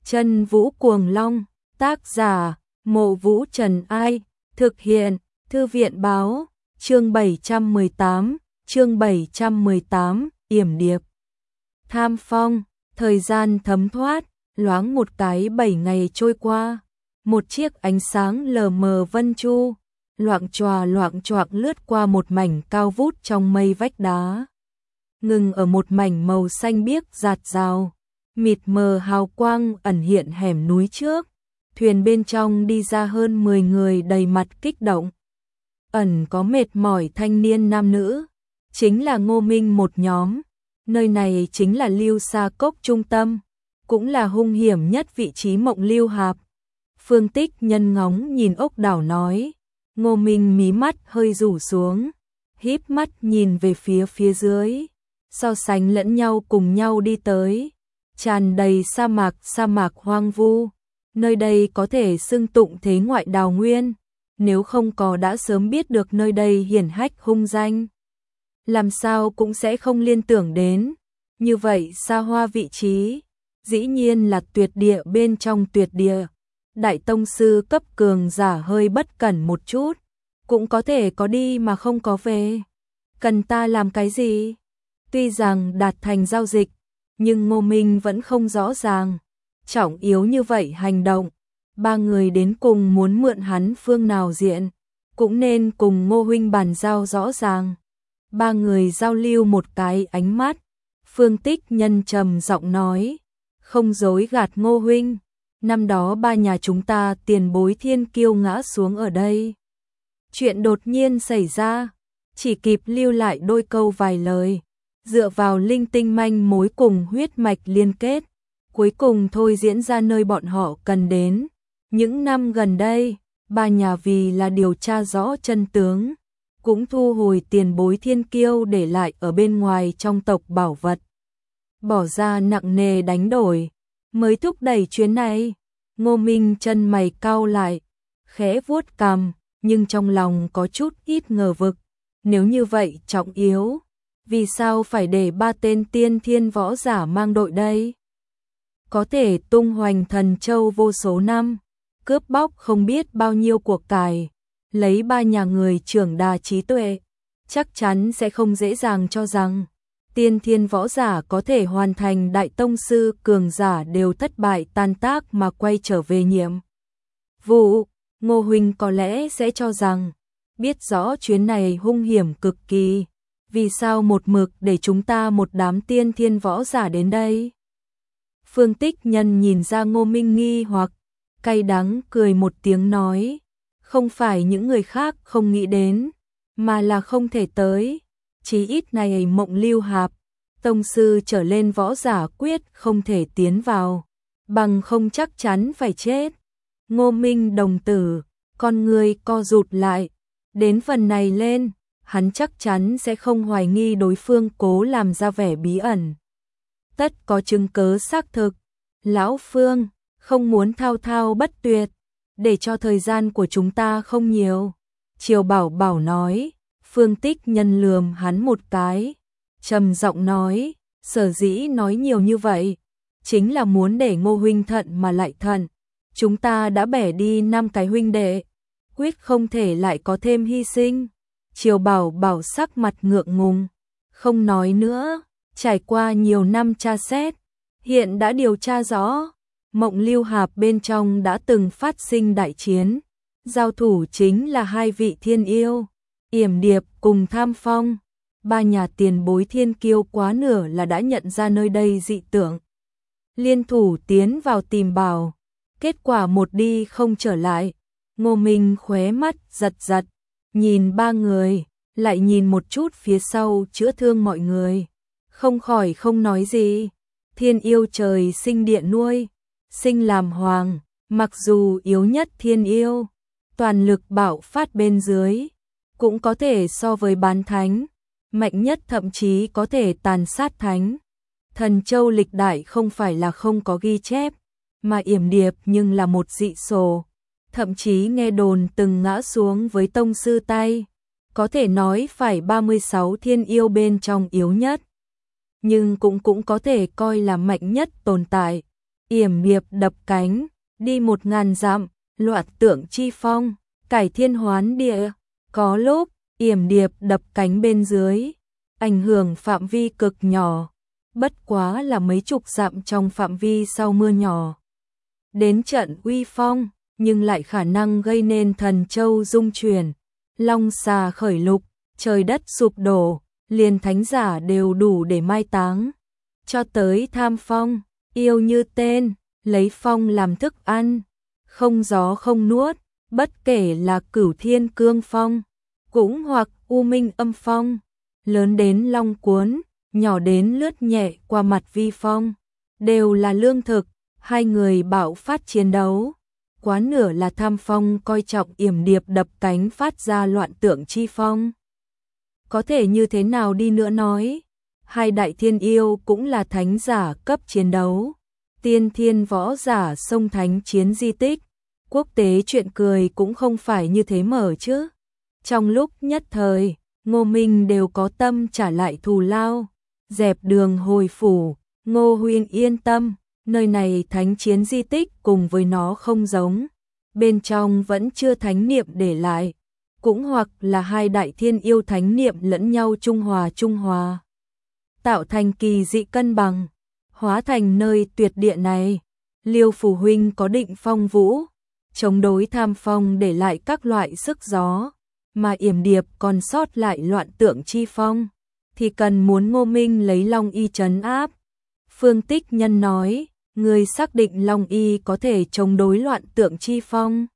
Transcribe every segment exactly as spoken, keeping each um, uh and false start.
Chân Vũ Cuồng Long, tác giả, Mộ Vũ Trần Ai, thực hiện, Thư viện Báo, chương bảy trăm mười tám, chương bảy trăm mười tám, Yểm Điệp. Tham Phong, thời gian thấm thoát, loáng một cái bảy ngày trôi qua, một chiếc ánh sáng lờ mờ vân chu, loạng choạng loạng choạng lướt qua một mảnh cao vút trong mây vách đá. Ngừng ở một mảnh màu xanh biếc rạt rào, mịt mờ hào quang ẩn hiện hẻm núi trước, thuyền bên trong đi ra hơn mười người đầy mặt kích động. Ẩn có mệt mỏi thanh niên nam nữ, chính là Ngô Minh một nhóm, nơi này chính là Lưu Sa Cốc trung tâm, cũng là hung hiểm nhất vị trí Mộng Lưu Hạp. Phương Tích Nhân ngóng nhìn ốc đảo nói, Ngô Minh mí mắt hơi rủ xuống, híp mắt nhìn về phía phía dưới, so sánh lẫn nhau cùng nhau đi tới, tràn đầy sa mạc sa mạc hoang vu, nơi đây có thể xưng tụng thế ngoại đào nguyên, nếu không có đã sớm biết được nơi đây hiển hách hung danh, làm sao cũng sẽ không liên tưởng đến, như vậy xa hoa vị trí, dĩ nhiên là tuyệt địa bên trong tuyệt địa. Đại tông sư cấp cường giả hơi bất cẩn một chút, cũng có thể có đi mà không có về. Cần ta làm cái gì? Tuy rằng đạt thành giao dịch, nhưng Ngô Minh vẫn không rõ ràng. Trọng yếu như vậy hành động, ba người đến cùng muốn mượn hắn phương nào diện, cũng nên cùng Ngô huynh bàn giao rõ ràng. Ba người giao lưu một cái ánh mắt, Phương Tích Nhân trầm giọng nói, không dối gạt Ngô huynh. Năm đó ba nhà chúng ta tiền bối thiên kiêu ngã xuống ở đây. Chuyện đột nhiên xảy ra, chỉ kịp lưu lại đôi câu vài lời, dựa vào linh tinh manh mối cùng huyết mạch liên kết, cuối cùng thôi diễn ra nơi bọn họ cần đến. Những năm gần đây, ba nhà vì là điều tra rõ chân tướng, cũng thu hồi tiền bối thiên kiêu để lại ở bên ngoài trong tộc bảo vật. Bỏ ra nặng nề đánh đổi, mới thúc đẩy chuyến này. Ngô Minh chân mày cau lại, khẽ vuốt cằm, nhưng trong lòng có chút ít ngờ vực. Nếu như vậy trọng yếu, vì sao phải để ba tên tiên thiên võ giả mang đội đây? Có thể tung hoành Thần Châu vô số năm, cướp bóc không biết bao nhiêu cuộc cải, lấy ba nhà người trưởng đà trí tuệ, chắc chắn sẽ không dễ dàng cho rằng tiên thiên võ giả có thể hoàn thành đại tông sư cường giả đều thất bại tan tác mà quay trở về nhiệm vụ. Ngô huynh có lẽ sẽ cho rằng, biết rõ chuyến này hung hiểm cực kỳ, vì sao một mực để chúng ta một đám tiên thiên võ giả đến đây? Phương Tích Nhân nhìn ra Ngô Minh nghi hoặc, cay đắng cười một tiếng nói, không phải những người khác không nghĩ đến, mà là không thể tới. Chí ít này Mộng Lưu Hạp, tông sư trở lên võ giả quyết không thể tiến vào, bằng không chắc chắn phải chết. Ngô Minh đồng tử, con người co rụt lại, đến phần này lên, hắn chắc chắn sẽ không hoài nghi đối phương cố làm ra vẻ bí ẩn. Tất có chứng cớ xác thực, lão Phương, không muốn thao thao bất tuyệt, để cho thời gian của chúng ta không nhiều. Triều Bảo Bảo nói. Phương Tích Nhân lườm hắn một cái, trầm giọng nói, sở dĩ nói nhiều như vậy, chính là muốn để Ngô huynh thận mà lại thận. Chúng ta đã bẻ đi năm cái huynh đệ, quyết không thể lại có thêm hy sinh. Triều Bảo Bảo sắc mặt ngượng ngùng, không nói nữa, trải qua nhiều năm tra xét, hiện đã điều tra rõ, Mộng Lưu Hạp bên trong đã từng phát sinh đại chiến, giao thủ chính là hai vị thiên yêu. Yểm Điệp cùng Tham Phong, ba nhà tiền bối thiên kiêu quá nửa là đã nhận ra nơi đây dị tượng. Liên thủ tiến vào tìm bảo, kết quả một đi không trở lại. Ngô Minh khóe mắt giật giật, nhìn ba người, lại nhìn một chút phía sau chữa thương mọi người. Không khỏi không nói gì, thiên yêu trời sinh địa nuôi, sinh làm hoàng, mặc dù yếu nhất thiên yêu, toàn lực bạo phát bên dưới. Cũng có thể so với bán thánh, mạnh nhất thậm chí có thể tàn sát thánh. Thần Châu lịch đại không phải là không có ghi chép, mà Yểm Điệp nhưng là một dị số, thậm chí nghe đồn từng ngã xuống với tông sư tay, có thể nói phải ba mươi sáu thiên yêu bên trong yếu nhất, nhưng cũng cũng có thể coi là mạnh nhất tồn tại. Yểm điệp đập cánh, đi một ngàn dặm, loạn tượng chi phong, cải thiên hoán địa. Có lúc, yểm điệp đập cánh bên dưới, ảnh hưởng phạm vi cực nhỏ, bất quá là mấy chục dặm trong phạm vi sau mưa nhỏ. Đến trận uy phong, nhưng lại khả năng gây nên thần châu rung chuyển, long xà khởi lục, trời đất sụp đổ, liền thánh giả đều đủ để mai táng. Cho tới tham phong, yêu như tên, lấy phong làm thức ăn, không gió không nuốt, bất kể là cửu thiên cương phong, cũng hoặc u minh âm phong, lớn đến long cuốn, nhỏ đến lướt nhẹ qua mặt vi phong, đều là lương thực. Hai người bạo phát chiến đấu, quá nửa là tham phong coi trọng yểm điệp đập cánh phát ra loạn tượng chi phong. Có thể như thế nào đi nữa nói, hai đại thiên yêu cũng là thánh giả cấp chiến đấu, tiên thiên võ giả sông thánh chiến di tích, quốc tế chuyện cười cũng không phải như thế mở chứ. Trong lúc nhất thời, Ngô Minh đều có tâm trả lại thù lao, dẹp đường hồi phủ. Ngô huynh yên tâm, nơi này thánh chiến di tích cùng với nó không giống, bên trong vẫn chưa thánh niệm để lại, cũng hoặc là hai đại thiên yêu thánh niệm lẫn nhau trung hòa trung hòa, tạo thành kỳ dị cân bằng, hóa thành nơi tuyệt địa này. Liêu Phủ huynh có định phong vũ, chống đối tham phong để lại các loại sức gió, mà yểm điệp còn sót lại loạn tượng chi phong, thì cần muốn Ngô Minh lấy Long Y trấn áp. Phương Tích Nhân nói, người xác định Long Y có thể chống đối loạn tượng chi phong.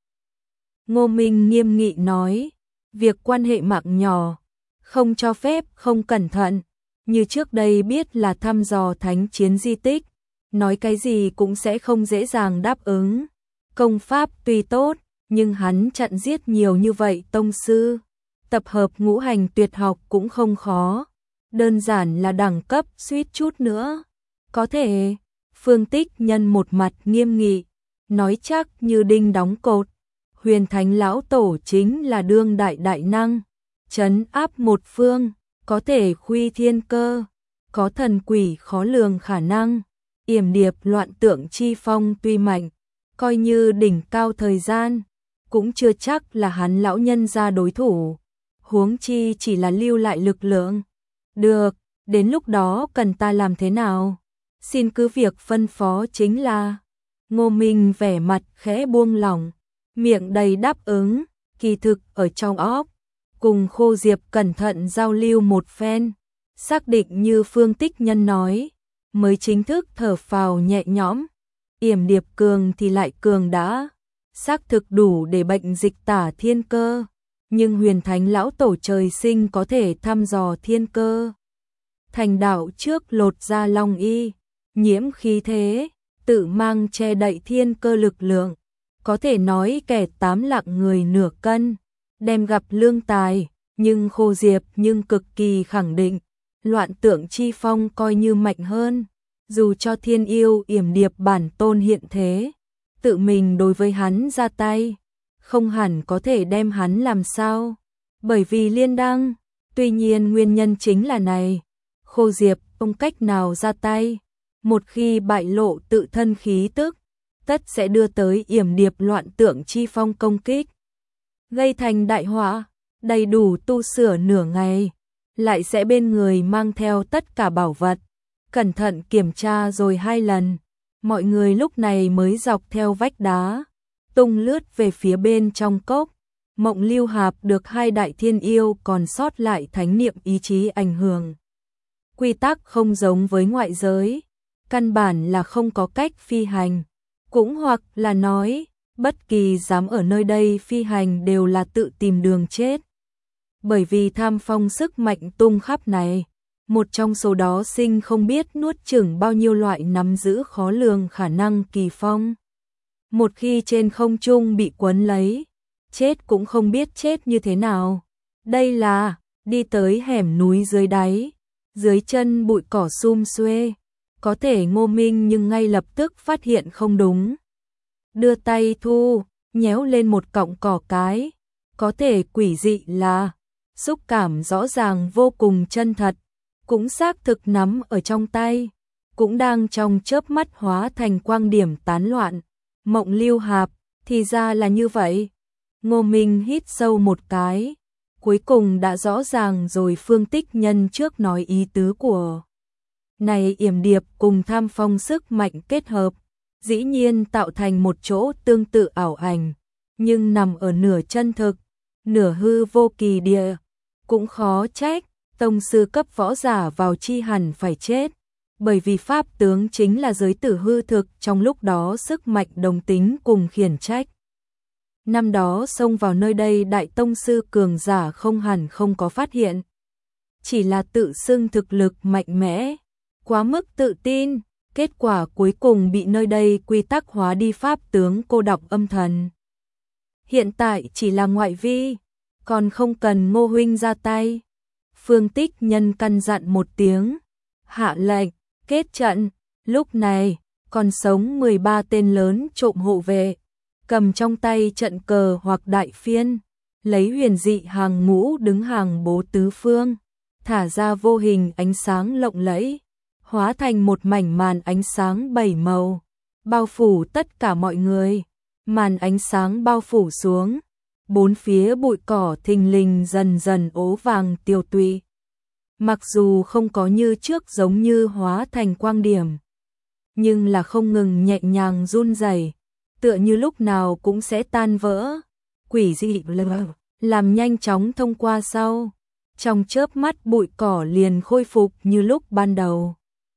Ngô Minh nghiêm nghị nói, việc quan hệ mạng nhỏ, không cho phép không cẩn thận, như trước đây biết là thăm dò thánh chiến di tích, nói cái gì cũng sẽ không dễ dàng đáp ứng. Công pháp tuy tốt, nhưng hắn chặn giết nhiều như vậy tông sư, tập hợp ngũ hành tuyệt học cũng không khó, đơn giản là đẳng cấp suýt chút nữa. Có thể, Phương Tích Nhân một mặt nghiêm nghị, nói chắc như đinh đóng cột, Huyền Thánh lão tổ chính là đương đại đại năng, trấn áp một phương, có thể khuy thiên cơ, có thần quỷ khó lường khả năng. Yểm điệp loạn tượng chi phong tuy mạnh, coi như đỉnh cao thời gian, cũng chưa chắc là hắn lão nhân ra đối thủ, huống chi chỉ là lưu lại lực lượng. Được, đến lúc đó cần ta làm thế nào? Xin cứ việc phân phó chính là. Ngô Minh vẻ mặt khẽ buông lỏng, miệng đầy đáp ứng, kỳ thực ở trong óc, cùng Khô Diệp cẩn thận giao lưu một phen, xác định như Phương Tích Nhân nói, mới chính thức thở phào nhẹ nhõm. Yểm điệp cường thì lại cường đã, xác thực đủ để bệnh dịch tả thiên cơ, nhưng Huyền Thánh lão tổ trời sinh có thể thăm dò thiên cơ. Thành đạo trước lột ra Long Y, nhiễm khí thế, tự mang che đậy thiên cơ lực lượng, có thể nói kẻ tám lạng người nửa cân, đem gặp lương tài, nhưng Khô Diệp nhưng cực kỳ khẳng định, loạn tượng chi phong coi như mạnh hơn, dù cho thiên yêu yểm điệp bản tôn hiện thế, tự mình đối với hắn ra tay, không hẳn có thể đem hắn làm sao, bởi vì liên đăng, tuy nhiên nguyên nhân chính là này, Khô Diệp không cách nào ra tay, một khi bại lộ tự thân khí tức, tất sẽ đưa tới yểm điệp loạn tượng chi phong công kích, gây thành đại họa, đầy đủ tu sửa nửa ngày, lại sẽ bên người mang theo tất cả bảo vật, cẩn thận kiểm tra rồi hai lần, mọi người lúc này mới dọc theo vách đá, tung lướt về phía bên trong cốc. Mộng Lưu Hạp được hai đại thiên yêu còn sót lại thánh niệm ý chí ảnh hưởng. Quy tắc không giống với ngoại giới, căn bản là không có cách phi hành, cũng hoặc là nói, bất kỳ dám ở nơi đây phi hành đều là tự tìm đường chết. Bởi vì tham phong sức mạnh tung khắp này, một trong số đó sinh không biết nuốt chửng bao nhiêu loại nắm giữ khó lường khả năng kỳ phong. Một khi trên không trung bị quấn lấy, chết cũng không biết chết như thế nào. Đây là, đi tới hẻm núi dưới đáy, dưới chân bụi cỏ sum xuê, có thể Ngô Minh nhưng ngay lập tức phát hiện không đúng. Đưa tay thu, nhéo lên một cọng cỏ cái, có thể quỷ dị là, xúc cảm rõ ràng vô cùng chân thật, cũng xác thực nắm ở trong tay, cũng đang trong chớp mắt hóa thành quang điểm tán loạn. Mộng Lưu Hạp, thì ra là như vậy. Ngô Minh hít sâu một cái, cuối cùng đã rõ ràng rồi. Phương Tích Nhân trước nói ý tứ của này yểm điệp cùng tham phong sức mạnh kết hợp, dĩ nhiên tạo thành một chỗ tương tự ảo ảnh, nhưng nằm ở nửa chân thực, nửa hư vô kỳ địa, cũng khó trách tông sư cấp võ giả vào chi hẳn phải chết, bởi vì pháp tướng chính là giới tử hư thực, trong lúc đó sức mạnh đồng tính cùng khiển trách. Năm đó xông vào nơi đây đại tông sư cường giả không hẳn không có phát hiện, chỉ là tự xưng thực lực mạnh mẽ, quá mức tự tin, kết quả cuối cùng bị nơi đây quy tắc hóa đi pháp tướng cô độc âm thần. Hiện tại chỉ là ngoại vi, còn không cần Ngô huynh ra tay. Phương Tích Nhân căn dặn một tiếng, hạ lệnh, kết trận. Lúc này, còn sống mười ba tên lớn trộm hộ vệ, cầm trong tay trận cờ hoặc đại phiên, lấy huyền dị hàng ngũ đứng hàng bố tứ phương, thả ra vô hình ánh sáng lộng lẫy, hóa thành một mảnh màn ánh sáng bảy màu, bao phủ tất cả mọi người. Màn ánh sáng bao phủ xuống, bốn phía bụi cỏ thình lình dần dần ố vàng tiêu tụy. Mặc dù không có như trước giống như hóa thành quang điểm, nhưng là không ngừng nhẹ nhàng run rẩy, tựa như lúc nào cũng sẽ tan vỡ. Quỷ dị làm nhanh chóng thông qua sau, trong chớp mắt bụi cỏ liền khôi phục như lúc ban đầu.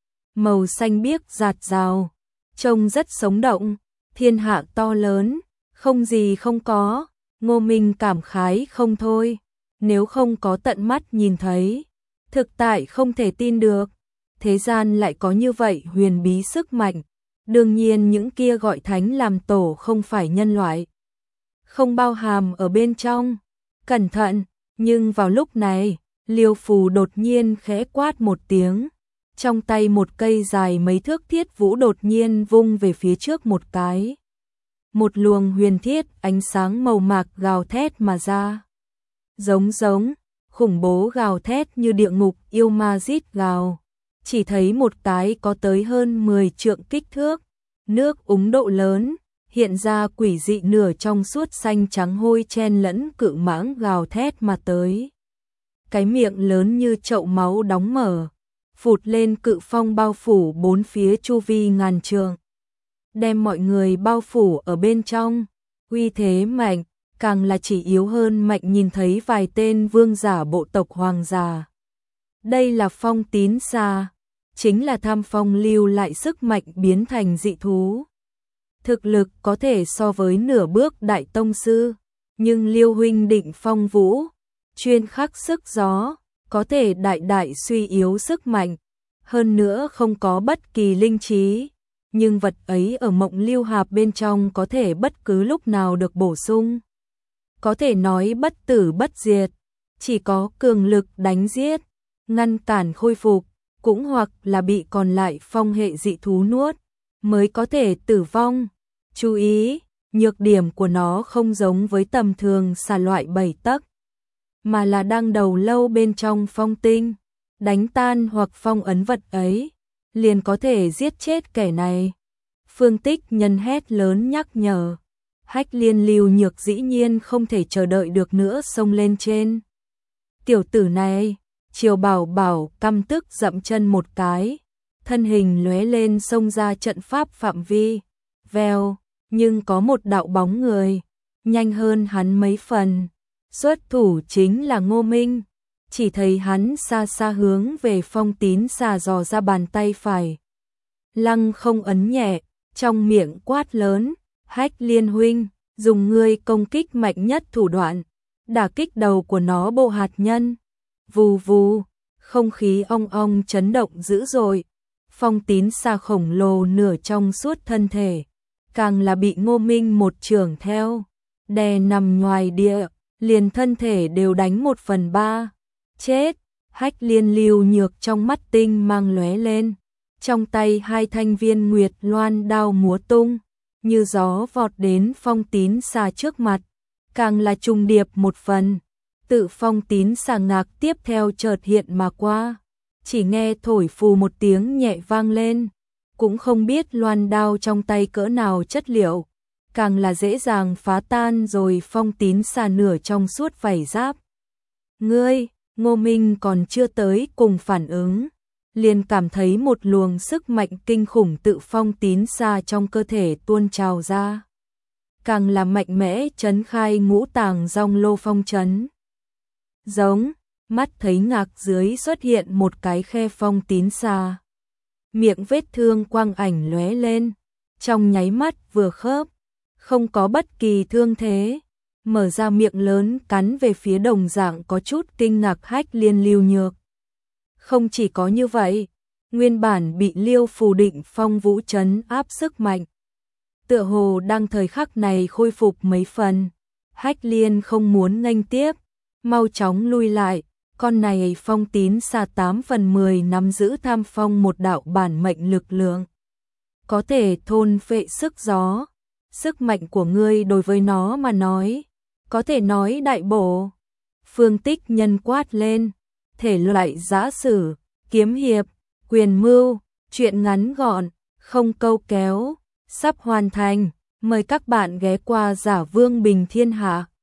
Màu xanh biếc rạt rào, trông rất sống động. Thiên hạ to lớn, không gì không có. Ngô Minh cảm khái không thôi, nếu không có tận mắt nhìn thấy, thực tại không thể tin được, thế gian lại có như vậy huyền bí sức mạnh. Đương nhiên những kia gọi thánh làm tổ không phải nhân loại, không bao hàm ở bên trong. Cẩn thận, nhưng vào lúc này, Liêu Phù đột nhiên khẽ quát một tiếng, trong tay một cây dài mấy thước thiết vũ đột nhiên vung về phía trước một cái. Một luồng huyền thiết ánh sáng màu mạc gào thét mà ra. Giống giống, khủng bố gào thét như địa ngục yêu ma rít gào. Chỉ thấy một cái có tới hơn mười trượng kích thước, nước úng độ lớn, hiện ra quỷ dị nửa trong suốt xanh trắng hôi chen lẫn cự mãng gào thét mà tới. Cái miệng lớn như chậu máu đóng mở, phụt lên cự phong bao phủ bốn phía chu vi ngàn trượng, đem mọi người bao phủ ở bên trong. Uy thế mạnh, càng là chỉ yếu hơn mạnh nhìn thấy vài tên vương giả bộ tộc hoàng giả. Đây là Phong Tín Xà, chính là tham phong lưu lại sức mạnh biến thành dị thú. Thực lực có thể so với nửa bước đại tông sư, nhưng Liêu huynh định phong vũ, chuyên khắc sức gió, có thể đại đại suy yếu sức mạnh, hơn nữa không có bất kỳ linh trí, nhưng vật ấy ở Mộng Lưu Hạp bên trong có thể bất cứ lúc nào được bổ sung. Có thể nói bất tử bất diệt, chỉ có cường lực đánh giết, ngăn cản khôi phục, cũng hoặc là bị còn lại phong hệ dị thú nuốt, mới có thể tử vong. Chú ý, nhược điểm của nó không giống với tầm thường xà loại bảy tấc, mà là đang đầu lâu bên trong phong tinh, đánh tan hoặc phong ấn vật ấy, liền có thể giết chết kẻ này. Phương Tích Nhân hét lớn nhắc nhở. Hách Liên Lưu Nhược dĩ nhiên không thể chờ đợi được nữa xông lên trên. Tiểu tử này, Triều Bảo Bảo căm tức dậm chân một cái, thân hình lóe lên xông ra trận pháp phạm vi. Vèo, nhưng có một đạo bóng người, nhanh hơn hắn mấy phần. Xuất thủ chính là Ngô Minh, chỉ thấy hắn xa xa hướng về Phong Tín Xà dò ra bàn tay phải. Lăng không ấn nhẹ, trong miệng quát lớn, Hách Liên huynh, dùng ngươi công kích mạnh nhất thủ đoạn, đả kích đầu của nó bộ hạt nhân. Vù vù, không khí ong ong chấn động dữ dội. Phong Tín Xà khổng lồ nửa trong suốt thân thể, càng là bị Ngô Minh một chưởng theo, đè nằm ngoài địa, liền thân thể đều đánh một phần ba. Chết! Hách Liên Lưu Nhược trong mắt tinh mang lóe lên, trong tay hai thanh viên nguyệt loan đao múa tung, như gió vọt đến Phong Tín Xà trước mặt, càng là trùng điệp một phần. Tự Phong Tín Xà ngạc tiếp theo chợt hiện mà qua, chỉ nghe thổi phù một tiếng nhẹ vang lên, cũng không biết loan đao trong tay cỡ nào chất liệu, càng là dễ dàng phá tan rồi. Phong Tín xà nửa trong suốt vảy giáp. Ngươi, Ngô Minh còn chưa tới cùng phản ứng, liền cảm thấy một luồng sức mạnh kinh khủng tự Phong Tín xà trong cơ thể tuôn trào ra, càng là mạnh mẽ chấn khai ngũ tàng rong lô phong chấn. Giống, mắt thấy ngạc dưới xuất hiện một cái khe Phong Tín xà. Miệng vết thương quang ảnh lóe lên, trong nháy mắt vừa khớp, không có bất kỳ thương thế, mở ra miệng lớn cắn về phía đồng dạng có chút kinh ngạc Hách Liên Lưu Nhược. Không chỉ có như vậy, nguyên bản bị Liêu Phù Định Phong Vũ trấn áp sức mạnh, tựa hồ đang thời khắc này khôi phục mấy phần. Hách Liên không muốn nghênh tiếp, mau chóng lui lại, con này Phong Tín xà tám phần mười nắm giữ tham phong một đạo bản mệnh lực lượng, có thể thôn phệ sức gió. Sức mạnh của ngươi đối với nó mà nói, có thể nói đại bổ. Phương Tích Nhân quát lên, thể loại giã sử, kiếm hiệp, quyền mưu, truyện ngắn gọn, không câu kéo, sắp hoàn thành. Mời các bạn ghé qua Giả Vương Bình Thiên Hạ.